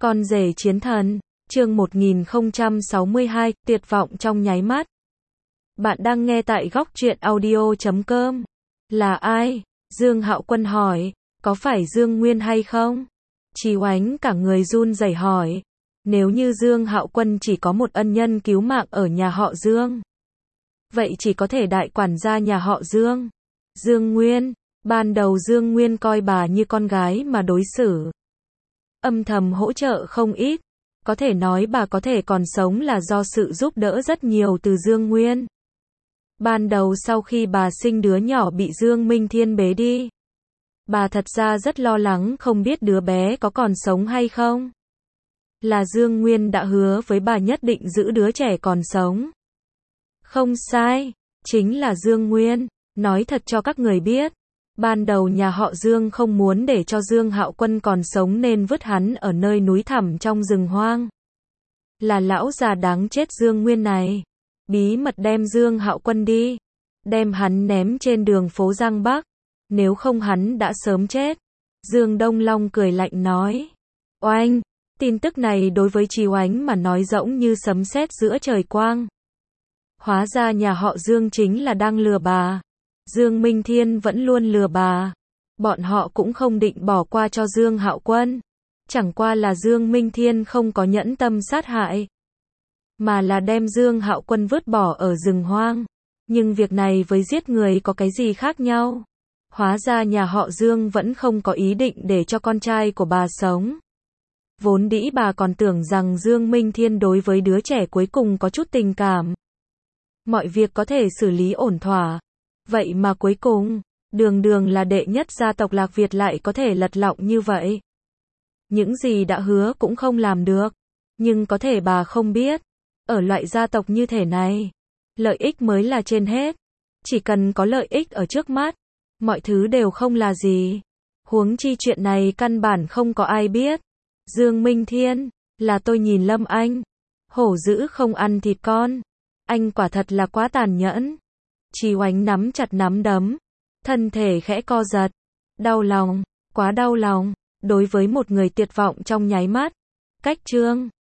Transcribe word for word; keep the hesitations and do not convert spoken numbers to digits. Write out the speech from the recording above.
Con rể chiến thần, chương một nghìn không trăm sáu mươi hai, tuyệt vọng trong nháy mắt. Bạn đang nghe tại góc truyện audio chấm com. Là ai? Dương Hạo Quân hỏi, có phải Dương Nguyên hay không? Chí Oánh cả người run rẩy hỏi. Nếu như Dương Hạo Quân chỉ có một ân nhân cứu mạng ở nhà họ Dương, vậy chỉ có thể đại quản gia nhà họ Dương. Dương Nguyên, ban đầu Dương Nguyên coi bà như con gái mà đối xử, âm thầm hỗ trợ không ít. Có thể nói bà có thể còn sống là do sự giúp đỡ rất nhiều từ Dương Nguyên. Ban đầu sau khi bà sinh đứa nhỏ bị Dương Minh Thiên bế đi, bà thật ra rất lo lắng không biết đứa bé có còn sống hay không. Là Dương Nguyên đã hứa với bà nhất định giữ đứa trẻ còn sống. Không sai, chính là Dương Nguyên. Nói thật cho các người biết, ban đầu nhà họ Dương không muốn để cho Dương Hạo Quân còn sống nên vứt hắn ở nơi núi thẳm trong rừng hoang. Là lão già đáng chết Dương Nguyên này, bí mật đem Dương Hạo Quân đi, đem hắn ném trên đường phố Giang Bắc, nếu không hắn đã sớm chết. Dương Đông Long cười lạnh nói. Oanh, tin tức này đối với Chí Oánh mà nói rỗng như sấm sét giữa trời quang. Hóa ra nhà họ Dương chính là đang lừa bà. Dương Minh Thiên vẫn luôn lừa bà. Bọn họ cũng không định bỏ qua cho Dương Hạo Quân. Chẳng qua là Dương Minh Thiên không có nhẫn tâm sát hại, mà là đem Dương Hạo Quân vứt bỏ ở rừng hoang. Nhưng việc này với giết người có cái gì khác nhau? Hóa ra nhà họ Dương vẫn không có ý định để cho con trai của bà sống. Vốn dĩ bà còn tưởng rằng Dương Minh Thiên đối với đứa trẻ cuối cùng có chút tình cảm, mọi việc có thể xử lý ổn thỏa. Vậy mà cuối cùng, đường đường là đệ nhất gia tộc Lạc Việt lại có thể lật lọng như vậy. Những gì đã hứa cũng không làm được. Nhưng có thể bà không biết, ở loại gia tộc như thế này, lợi ích mới là trên hết. Chỉ cần có lợi ích ở trước mắt, mọi thứ đều không là gì. Huống chi chuyện này căn bản không có ai biết. Dương Minh Thiên, là tôi nhìn Lâm anh. Hổ dữ không ăn thịt con. Anh quả thật là quá tàn nhẫn. Chí Oánh nắm chặt nắm đấm, thân thể khẽ co giật. Đau lòng, quá đau lòng, đối với một người tuyệt vọng trong nháy mắt. Cách chương